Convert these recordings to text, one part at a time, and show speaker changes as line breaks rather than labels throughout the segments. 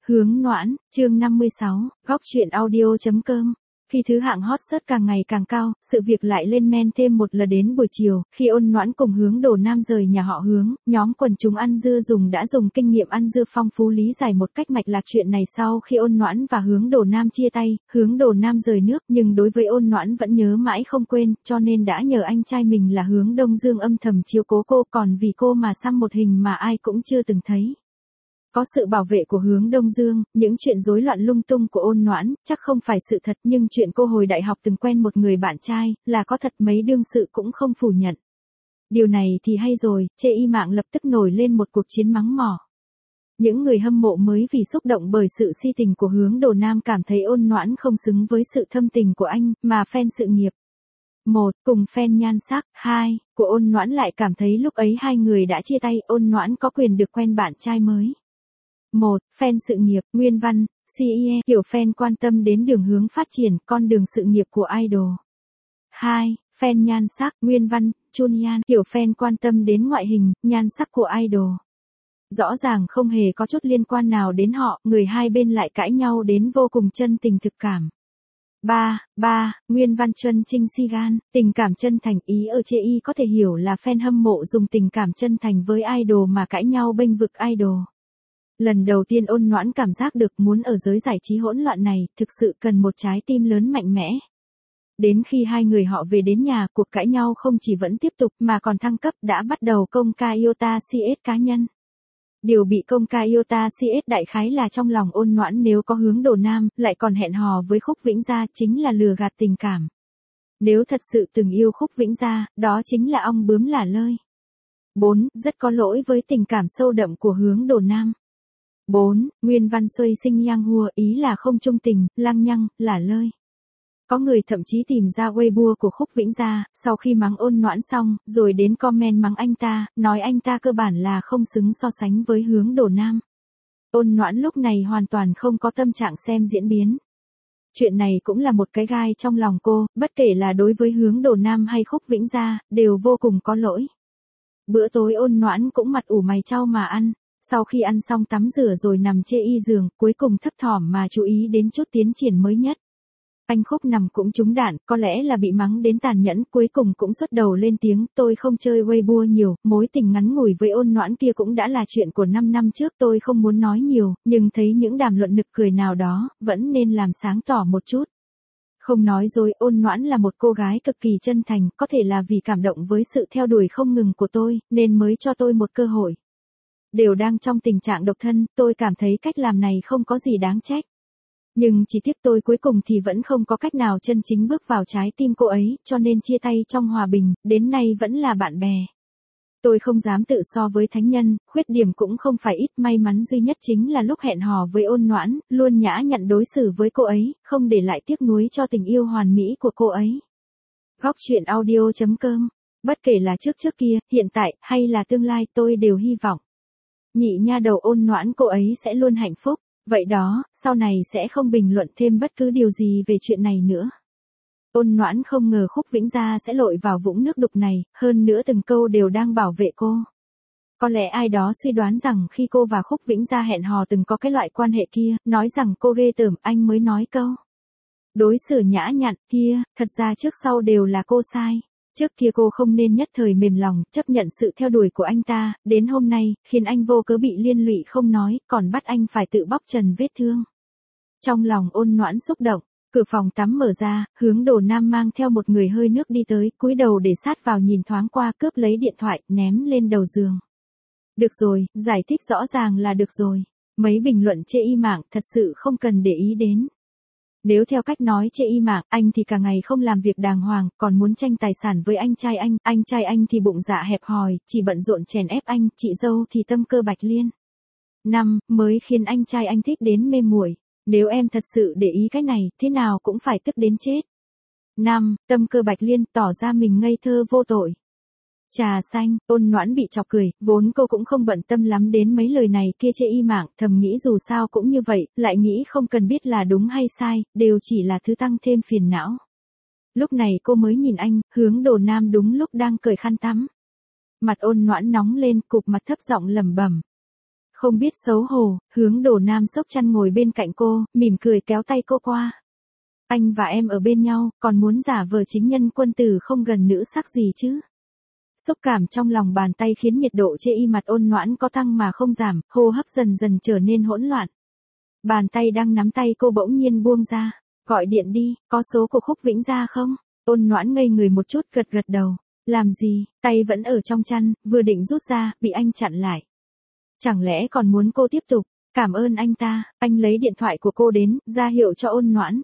Hướng Noãn, chương 56, góc truyện audio.com. Khi thứ hạng hot search càng ngày càng cao, sự việc lại lên men thêm một lần đến buổi chiều, khi Ôn Noãn cùng Hướng Đồ Nam rời nhà họ Hướng, nhóm quần chúng ăn dưa đã dùng kinh nghiệm ăn dưa phong phú lý giải một cách mạch lạc chuyện này. Sau khi Ôn Noãn và Hướng Đồ Nam chia tay, Hướng Đồ Nam rời nước, nhưng đối với Ôn Noãn vẫn nhớ mãi không quên, cho nên đã nhờ anh trai mình là Hướng Đông Dương âm thầm chiếu cố cô, còn vì cô mà xăm một hình mà ai cũng chưa từng thấy. Có sự bảo vệ của Hướng Đông Dương, những chuyện rối loạn lung tung của Ôn Noãn, chắc không phải sự thật, nhưng chuyện cô hồi đại học từng quen một người bạn trai, là có thật, mấy đương sự cũng không phủ nhận. Điều này thì hay rồi, chê y mạng lập tức nổi lên một cuộc chiến mắng mỏ. Những người hâm mộ mới vì xúc động bởi sự si tình của Hướng Đồ Nam cảm thấy Ôn Noãn không xứng với sự thâm tình của anh, mà fan sự nghiệp. 1. Cùng fan nhan sắc. 2. Của Ôn Noãn lại cảm thấy lúc ấy hai người đã chia tay, Ôn Noãn có quyền được quen bạn trai mới. 1. Fan sự nghiệp. Nguyên văn, CIE, kiểu fan quan tâm đến đường hướng phát triển, con đường sự nghiệp của idol. 2. Fan nhan sắc. Nguyên văn, Chunyan, kiểu fan quan tâm đến ngoại hình, nhan sắc của idol. Rõ ràng không hề có chút liên quan nào đến họ, người hai bên lại cãi nhau đến vô cùng chân tình thực cảm. 3. Nguyên văn Chân Trinh Sigan, tình cảm chân thành, ý ở chê y có thể hiểu là fan hâm mộ dùng tình cảm chân thành với idol mà cãi nhau bênh vực idol. Lần đầu tiên Ôn Noãn cảm giác được muốn ở giới giải trí hỗn loạn này, thực sự cần một trái tim lớn mạnh mẽ. Đến khi hai người họ về đến nhà, cuộc cãi nhau không chỉ vẫn tiếp tục mà còn thăng cấp, đã bắt đầu công khai Iota CS cá nhân. Điều bị công khai Iota CS đại khái là trong lòng Ôn Noãn nếu có Hướng Đồ Nam, lại còn hẹn hò với Khúc Vĩnh Gia, chính là lừa gạt tình cảm. Nếu thật sự từng yêu Khúc Vĩnh Gia, đó chính là ong bướm lả lơi. 4. Rất có lỗi với tình cảm sâu đậm của Hướng Đồ Nam. 4. Nguyên văn Xuôi Sinh Yang Hua, ý là không trung tình, lăng nhăng, lả lơi. Có người thậm chí tìm ra Weibo của Khúc Vĩnh Gia, sau khi mắng Ôn Noãn xong, rồi đến comment mắng anh ta, nói anh ta cơ bản là không xứng so sánh với Hướng Đồ Nam. Ôn Noãn lúc này hoàn toàn không có tâm trạng xem diễn biến. Chuyện này cũng là một cái gai trong lòng cô, bất kể là đối với Hướng Đồ Nam hay Khúc Vĩnh Gia, đều vô cùng có lỗi. Bữa tối Ôn Noãn cũng mặt ủ mày chau mà ăn. Sau khi ăn xong tắm rửa rồi nằm chê y giường, cuối cùng thấp thỏm mà chú ý đến chút tiến triển mới nhất. Anh Khúc nằm cũng trúng đạn, có lẽ là bị mắng đến tàn nhẫn, cuối cùng cũng xuất đầu lên tiếng, tôi không chơi Weibo nhiều, mối tình ngắn ngủi với Ôn Noãn kia cũng đã là chuyện của 5 năm trước, tôi không muốn nói nhiều, nhưng thấy những đàm luận nực cười nào đó, vẫn nên làm sáng tỏ một chút. Không nói dối, Ôn Noãn là một cô gái cực kỳ chân thành, có thể là vì cảm động với sự theo đuổi không ngừng của tôi, nên mới cho tôi một cơ hội. Đều đang trong tình trạng độc thân, tôi cảm thấy cách làm này không có gì đáng trách. Nhưng chỉ tiếc tôi cuối cùng thì vẫn không có cách nào chân chính bước vào trái tim cô ấy, cho nên chia tay trong hòa bình, đến nay vẫn là bạn bè. Tôi không dám tự so với thánh nhân, khuyết điểm cũng không phải ít, may mắn duy nhất chính là lúc hẹn hò với Ôn Noãn, luôn nhã nhặn đối xử với cô ấy, không để lại tiếc nuối cho tình yêu hoàn mỹ của cô ấy. Góc truyện audio.com. Bất kể là trước kia, hiện tại, hay là tương lai, tôi đều hy vọng nhị nha đầu Ôn Noãn cô ấy sẽ luôn hạnh phúc, vậy đó, sau này sẽ không bình luận thêm bất cứ điều gì về chuyện này nữa. Ôn Noãn không ngờ Khúc Vĩnh Gia sẽ lội vào vũng nước đục này, hơn nữa từng câu đều đang bảo vệ cô. Có lẽ ai đó suy đoán rằng khi cô và Khúc Vĩnh Gia hẹn hò từng có cái loại quan hệ kia, nói rằng cô ghê tởm, anh mới nói câu đối xử nhã nhặn kia, thật ra trước sau đều là cô sai. Trước kia cô không nên nhất thời mềm lòng, chấp nhận sự theo đuổi của anh ta, đến hôm nay, khiến anh vô cớ bị liên lụy không nói, còn bắt anh phải tự bóc trần vết thương. Trong lòng Ôn Noãn xúc động, cửa phòng tắm mở ra, Hướng Đồ Nam mang theo một người hơi nước đi tới, cúi đầu để sát vào nhìn thoáng qua, cướp lấy điện thoại, ném lên đầu giường. Được rồi, giải thích rõ ràng là được rồi. Mấy bình luận chê y mạng, thật sự không cần để ý đến. Nếu theo cách nói chê y mạng, anh thì cả ngày không làm việc đàng hoàng, còn muốn tranh tài sản với anh trai anh thì bụng dạ hẹp hòi, chỉ bận rộn chèn ép anh, chị dâu thì tâm cơ bạch liên. 5. Mới khiến anh trai anh thích đến mê muội. Nếu em thật sự để ý cái này, thế nào cũng phải tức đến chết. 5. Tâm cơ bạch liên, tỏ ra mình ngây thơ vô tội. Trà xanh. Ôn Noãn bị chọc cười, vốn cô cũng không bận tâm lắm đến mấy lời này kia chê y mạng, thầm nghĩ dù sao cũng như vậy, lại nghĩ không cần biết là đúng hay sai, đều chỉ là thứ tăng thêm phiền não. Lúc này cô mới nhìn anh, Hướng Đồ Nam đúng lúc đang cởi khăn tắm. Mặt Ôn Noãn nóng lên, cụp mặt thấp giọng lẩm bẩm. Không biết xấu hổ, Hướng Đổ Nam xốc chăn ngồi bên cạnh cô, mỉm cười kéo tay cô qua. Anh và em ở bên nhau, còn muốn giả vờ chính nhân quân tử không gần nữ sắc gì chứ? Xúc cảm trong lòng bàn tay khiến nhiệt độ trên y mặt Ôn Noãn có tăng mà không giảm, hô hấp dần dần trở nên hỗn loạn. Bàn tay đang nắm tay cô bỗng nhiên buông ra. Gọi điện đi, có số của Khúc Vĩnh Gia không? Ôn Noãn ngây người một chút gật gật đầu. Làm gì, tay vẫn ở trong chăn, vừa định rút ra, bị anh chặn lại. Chẳng lẽ còn muốn cô tiếp tục? Cảm ơn anh ta, anh lấy điện thoại của cô đến, ra hiệu cho Ôn Noãn.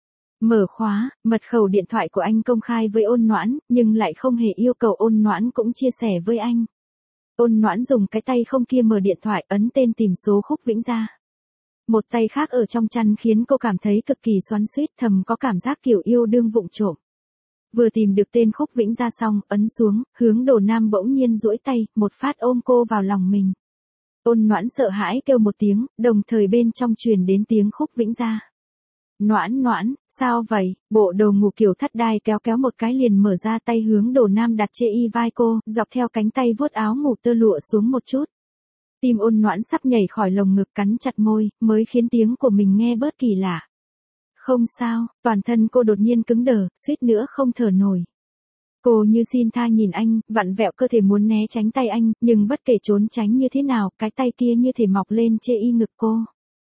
Mở khóa, mật khẩu điện thoại của anh công khai với Ôn Noãn, nhưng lại không hề yêu cầu Ôn Noãn cũng chia sẻ với anh. Ôn Noãn dùng cái tay không kia mở điện thoại ấn tên tìm số Khúc Vĩnh Gia. Một tay khác ở trong chăn khiến cô cảm thấy cực kỳ xoắn xuýt, thầm có cảm giác kiểu yêu đương vụng trộm. Vừa tìm được tên Khúc Vĩnh Gia xong, ấn xuống, Hướng Đổ Nam bỗng nhiên duỗi tay, một phát ôm cô vào lòng mình. Ôn Noãn sợ hãi kêu một tiếng, đồng thời bên trong truyền đến tiếng Khúc Vĩnh Gia. Noãn Noãn, sao vậy? Bộ đồ ngủ kiểu thắt đai kéo kéo một cái liền mở ra, tay Hướng Đổ Nam đặt trên y vai cô, dọc theo cánh tay vuốt áo ngủ tơ lụa xuống một chút. Tim Ôn Noãn sắp nhảy khỏi lồng ngực, cắn chặt môi, mới khiến tiếng của mình nghe bớt kỳ lạ. Không sao, toàn thân cô đột nhiên cứng đờ, suýt nữa không thở nổi. Cô như xin tha nhìn anh, vặn vẹo cơ thể muốn né tránh tay anh, nhưng bất kể trốn tránh như thế nào, cái tay kia như thể mọc lên trên y ngực cô.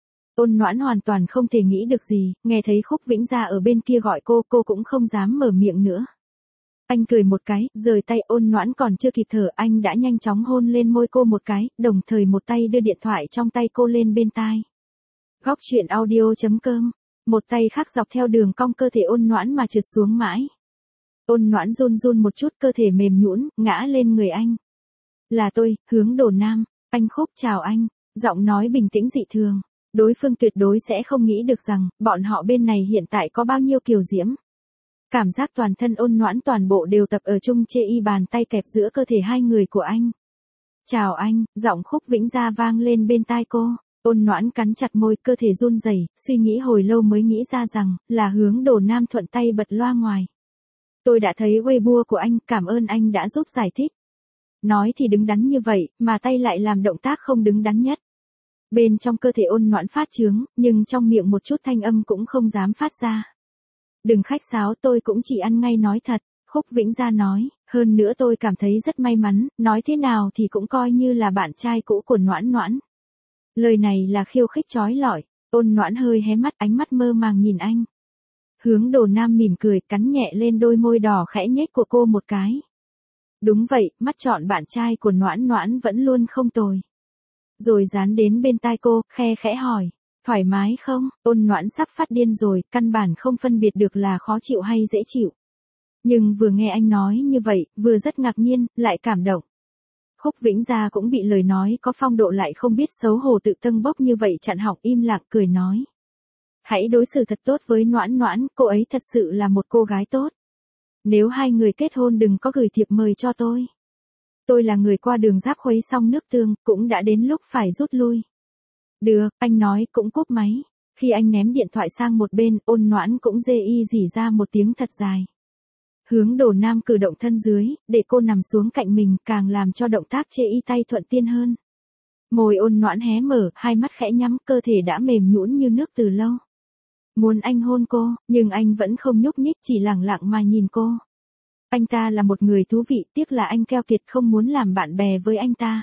Ôn Noãn hoàn toàn không thể nghĩ được gì, nghe thấy Khúc Vĩnh Gia ở bên kia gọi cô cũng không dám mở miệng nữa. Anh cười một cái, rời tay. Ôn Noãn còn chưa kịp thở, anh đã nhanh chóng hôn lên môi cô một cái, đồng thời một tay đưa điện thoại trong tay cô lên bên tai. Góc truyện audio.com, một tay khác dọc theo đường cong cơ thể Ôn Noãn mà trượt xuống mãi. Ôn Noãn run run một chút, cơ thể mềm nhũn, ngã lên người anh. Là tôi, Hướng Đổ Nam. Anh Khúc chào anh, giọng nói bình tĩnh dị thường. Đối phương tuyệt đối sẽ không nghĩ được rằng, bọn họ bên này hiện tại có bao nhiêu kiều diễm. Cảm giác toàn thân Ôn Noãn toàn bộ đều tập ở chung trên y bàn tay kẹp giữa cơ thể hai người của anh. Chào anh, giọng Khúc Vĩnh Gia vang lên bên tai cô. Ôn Noãn cắn chặt môi, cơ thể run rẩy, suy nghĩ hồi lâu mới nghĩ ra rằng, là Hướng Đổ Nam thuận tay bật loa ngoài. Tôi đã thấy Weibo của anh, cảm ơn anh đã giúp giải thích. Nói thì đứng đắn như vậy, mà tay lại làm động tác không đứng đắn nhất. Bên trong cơ thể Ôn Noãn phát chướng, nhưng trong miệng một chút thanh âm cũng không dám phát ra. Đừng khách sáo, tôi cũng chỉ ăn ngay nói thật, Khúc Vĩnh Gia nói, hơn nữa tôi cảm thấy rất may mắn, nói thế nào thì cũng coi như là bạn trai cũ của Noãn Noãn. Lời này là khiêu khích chói lọi. Ôn Noãn hơi hé mắt, ánh mắt mơ màng nhìn anh. Hướng Đổ Nam mỉm cười, cắn nhẹ lên đôi môi đỏ khẽ nhếch của cô một cái. Đúng vậy, mắt chọn bạn trai của Noãn Noãn vẫn luôn không tồi. Rồi dán đến bên tai cô, khe khẽ hỏi. Thoải mái không? Ôn Noãn sắp phát điên rồi, căn bản không phân biệt được là khó chịu hay dễ chịu. Nhưng vừa nghe anh nói như vậy, vừa rất ngạc nhiên, lại cảm động. Khúc Vĩnh Gia cũng bị lời nói có phong độ lại không biết xấu hổ tự tâng bốc như vậy chặn họng, im lặng cười nói. Hãy đối xử thật tốt với Noãn Noãn, cô ấy thật sự là một cô gái tốt. Nếu hai người kết hôn đừng có gửi thiệp mời cho tôi. Tôi là người qua đường giáp khuấy xong nước tương, cũng đã đến lúc phải rút lui. Được, anh nói cũng cúp máy. Khi anh ném điện thoại sang một bên, Ôn Noãn cũng dê y rỉ ra một tiếng thật dài. Hướng Đổ Nam cử động thân dưới, để cô nằm xuống cạnh mình, càng làm cho động tác chê y tay thuận tiện hơn. Môi Ôn Noãn hé mở, hai mắt khẽ nhắm, cơ thể đã mềm nhũn như nước từ lâu. Muốn anh hôn cô, nhưng anh vẫn không nhúc nhích, chỉ lẳng lặng mà nhìn cô. Anh ta là một người thú vị, tiếc là anh keo kiệt không muốn làm bạn bè với anh ta.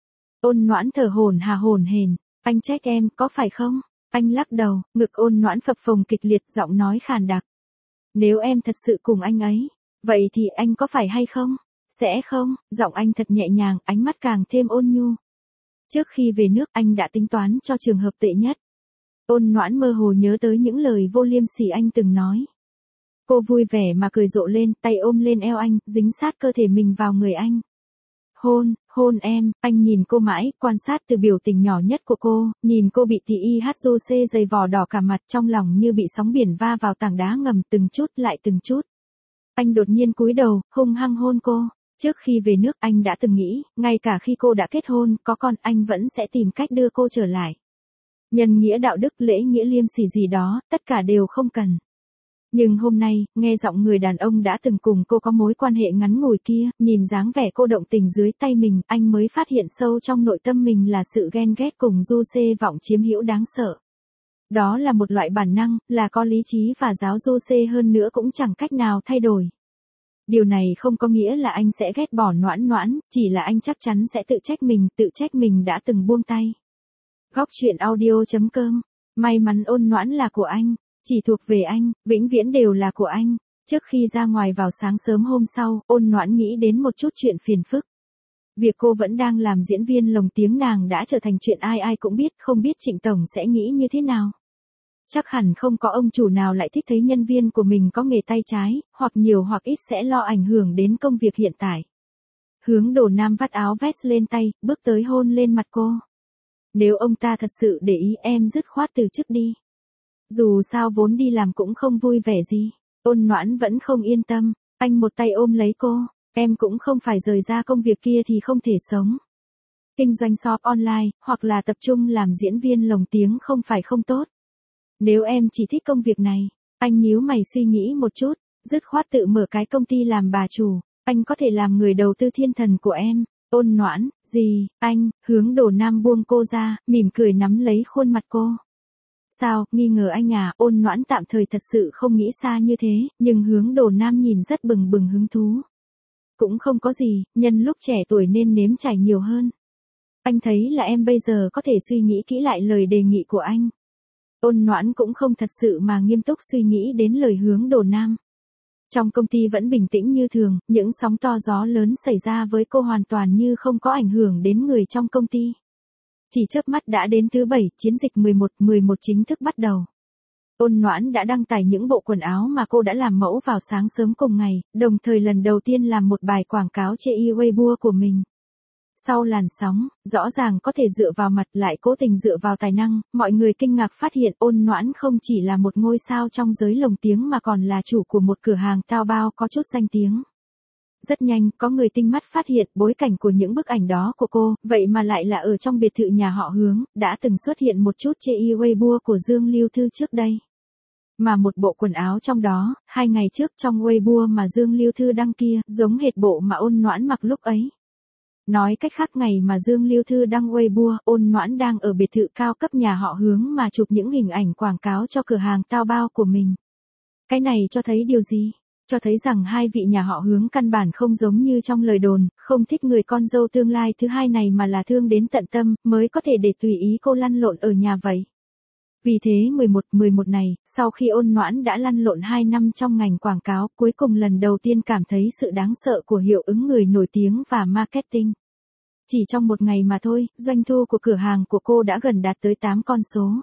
Ôn Noãn thở hổn hển. Anh trách em, có phải không? Anh lắc đầu, ngực Ôn Noãn phập phồng kịch liệt, giọng nói khàn đặc. Nếu em thật sự cùng anh ấy, vậy thì anh có phải hay không? Sẽ không, giọng anh thật nhẹ nhàng, ánh mắt càng thêm ôn nhu. Trước khi về nước anh đã tính toán cho trường hợp tệ nhất. Ôn Noãn mơ hồ nhớ tới những lời vô liêm sỉ anh từng nói. Cô vui vẻ mà cười rộ lên, tay ôm lên eo anh, dính sát cơ thể mình vào người anh. Hôn em, anh nhìn cô mãi, quan sát từ biểu tình nhỏ nhất của cô, nhìn cô bị TIHUC dày vò đỏ cả mặt, trong lòng như bị sóng biển va vào tảng đá ngầm, từng chút lại từng chút. Anh đột nhiên cúi đầu, hung hăng hôn cô. Trước khi về nước anh đã từng nghĩ, ngay cả khi cô đã kết hôn, có con, anh vẫn sẽ tìm cách đưa cô trở lại. Nhân nghĩa đạo đức, lễ nghĩa liêm sỉ gì đó, tất cả đều không cần. Nhưng hôm nay, nghe giọng người đàn ông đã từng cùng cô có mối quan hệ ngắn ngủi kia, nhìn dáng vẻ cô động tình dưới tay mình, anh mới phát hiện sâu trong nội tâm mình là sự ghen ghét cùng du xê vọng chiếm hữu đáng sợ. Đó là một loại bản năng, là có lý trí và giáo du xê hơn nữa cũng chẳng cách nào thay đổi. Điều này không có nghĩa là anh sẽ ghét bỏ Noãn Noãn, chỉ là anh chắc chắn sẽ tự trách mình đã từng buông tay. Góc truyện audio.com. May mắn Ôn Noãn là của anh, chỉ thuộc về anh, vĩnh viễn đều là của anh. Trước khi ra ngoài vào sáng sớm hôm sau, Ôn Noãn nghĩ đến một chút chuyện phiền phức. Việc cô vẫn đang làm diễn viên lồng tiếng nàng đã trở thành chuyện ai ai cũng biết, không biết Trịnh Tổng sẽ nghĩ như thế nào. Chắc hẳn không có ông chủ nào lại thích thấy nhân viên của mình có nghề tay trái, hoặc nhiều hoặc ít sẽ lo ảnh hưởng đến công việc hiện tại. Hướng Đồ Nam vắt áo vest lên tay, bước tới hôn lên mặt cô. Nếu ông ta thật sự để ý em dứt khoát từ chức đi. Dù sao vốn đi làm cũng không vui vẻ gì. Ôn Noãn vẫn không yên tâm, anh một tay ôm lấy cô, em cũng không phải rời ra công việc kia thì không thể sống. Kinh doanh shop online, hoặc là tập trung làm diễn viên lồng tiếng không phải không tốt. Nếu em chỉ thích công việc này, anh nhíu mày suy nghĩ một chút, dứt khoát tự mở cái công ty làm bà chủ, anh có thể làm người đầu tư thiên thần của em. Ôn Noãn, gì, anh, Hướng Đồ Nam buông cô ra, mỉm cười nắm lấy khuôn mặt cô. Sao, nghi ngờ anh à? Ôn Noãn tạm thời thật sự không nghĩ xa như thế, nhưng Hướng Đồ Nam nhìn rất bừng bừng hứng thú. Cũng không có gì, nhân lúc trẻ tuổi nên nếm trải nhiều hơn. Anh thấy là em bây giờ có thể suy nghĩ kỹ lại lời đề nghị của anh. Ôn Noãn cũng không thật sự mà nghiêm túc suy nghĩ đến lời Hướng Đồ Nam. Trong công ty vẫn bình tĩnh như thường, những sóng to gió lớn xảy ra với cô hoàn toàn như không có ảnh hưởng đến người trong công ty. Chỉ chớp mắt đã đến thứ 7, chiến dịch 11 chính thức bắt đầu. Ôn Noãn đã đăng tải những bộ quần áo mà cô đã làm mẫu vào sáng sớm cùng ngày, đồng thời lần đầu tiên làm một bài quảng cáo trên Weibo của mình. Sau làn sóng, rõ ràng có thể dựa vào mặt lại cố tình dựa vào tài năng, mọi người kinh ngạc phát hiện Ôn Noãn không chỉ là một ngôi sao trong giới lồng tiếng mà còn là chủ của một cửa hàng tao bao có chút danh tiếng. Rất nhanh, có người tinh mắt phát hiện bối cảnh của những bức ảnh đó của cô, vậy mà lại là ở trong biệt thự nhà họ Hướng, đã từng xuất hiện một chút trên Weibo của Dương Lưu Thư trước đây. Mà một bộ quần áo trong đó, 2 ngày trước trong Weibo mà Dương Lưu Thư đăng kia, giống hệt bộ mà Ôn Noãn mặc lúc ấy. Nói cách khác ngày mà Dương Lưu Thư đăng Weibo, Ôn Noãn đang ở biệt thự cao cấp nhà họ Hướng mà chụp những hình ảnh quảng cáo cho cửa hàng tao bao của mình. Cái này cho thấy điều gì? Cho thấy rằng hai vị nhà họ Hướng căn bản không giống như trong lời đồn, không thích người con dâu tương lai thứ hai này mà là thương đến tận tâm, mới có thể để tùy ý cô lăn lộn ở nhà vậy. Vì thế 11 này, sau khi Ôn Noãn đã lăn lộn 2 năm trong ngành quảng cáo, cuối cùng lần đầu tiên cảm thấy sự đáng sợ của hiệu ứng người nổi tiếng và marketing. Chỉ trong một ngày mà thôi, doanh thu của cửa hàng của cô đã gần đạt tới 8 con số.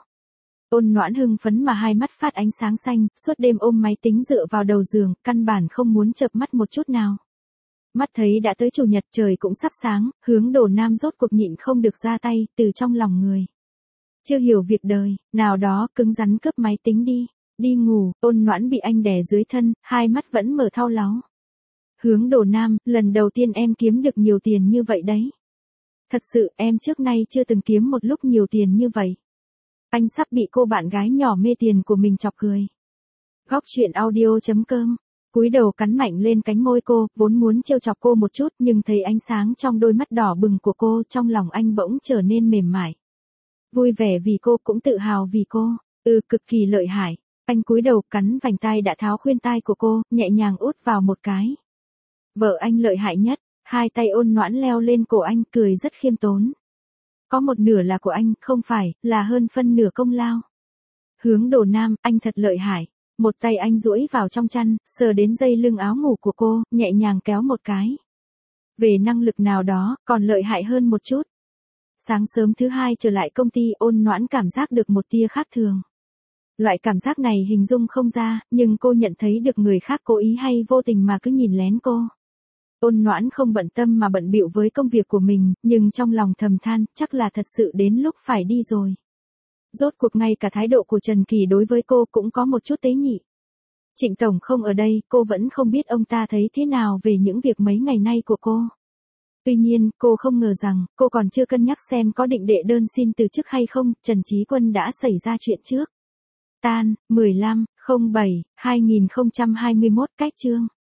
Ôn Noãn hưng phấn mà hai mắt phát ánh sáng xanh, suốt đêm ôm máy tính dựa vào đầu giường, căn bản không muốn chợp mắt một chút nào. Mắt thấy đã tới chủ nhật trời cũng sắp sáng, Hướng Đồ Nam rốt cuộc nhịn không được ra tay, từ trong lòng người. Chưa hiểu việc đời, nào đó cứng rắn cướp máy tính đi ngủ. Ôn Noãn bị anh đè dưới thân, hai mắt vẫn mở thao láo. Hướng Đồ Nam, lần đầu tiên em kiếm được nhiều tiền như vậy đấy. Thật sự em trước nay chưa từng kiếm một lúc nhiều tiền như vậy. Anh sắp bị cô bạn gái nhỏ mê tiền của mình chọc cười. Góc truyện audio.com. Cúi đầu cắn mạnh lên cánh môi cô, vốn muốn trêu chọc cô một chút nhưng thấy ánh sáng trong đôi mắt đỏ bừng của cô, trong lòng anh bỗng trở nên mềm mại. Vui vẻ vì cô, cũng tự hào vì cô. Cực kỳ lợi hại. Anh cúi đầu cắn vành tai đã tháo khuyên tai của cô, nhẹ nhàng út vào một cái. Vợ anh lợi hại nhất. Hai tay Ôn Noãn leo lên cổ anh, cười rất khiêm tốn. Có một nửa là của anh, không phải, là hơn phân nửa công lao. Hướng Đồ Nam, anh thật lợi hại. Một tay anh duỗi vào trong chăn, sờ đến dây lưng áo ngủ của cô, nhẹ nhàng kéo một cái. Về năng lực nào đó, còn lợi hại hơn một chút. Sáng sớm thứ hai trở lại công ty, Ôn Noãn cảm giác được một tia khác thường. Loại cảm giác này hình dung không ra, nhưng cô nhận thấy được người khác cố ý hay vô tình mà cứ nhìn lén cô. Ôn Noãn không bận tâm mà bận bịu với công việc của mình, nhưng trong lòng thầm than, chắc là thật sự đến lúc phải đi rồi. Rốt cuộc ngay cả thái độ của Trần Kỳ đối với cô cũng có một chút tế nhị. Trịnh Tổng không ở đây, cô vẫn không biết ông ta thấy thế nào về những việc mấy ngày nay của cô. Tuy nhiên, cô không ngờ rằng, cô còn chưa cân nhắc xem có định đệ đơn xin từ chức hay không, Trần Chí Quân đã xảy ra chuyện trước. Tan, 15, 07/2021 cách chương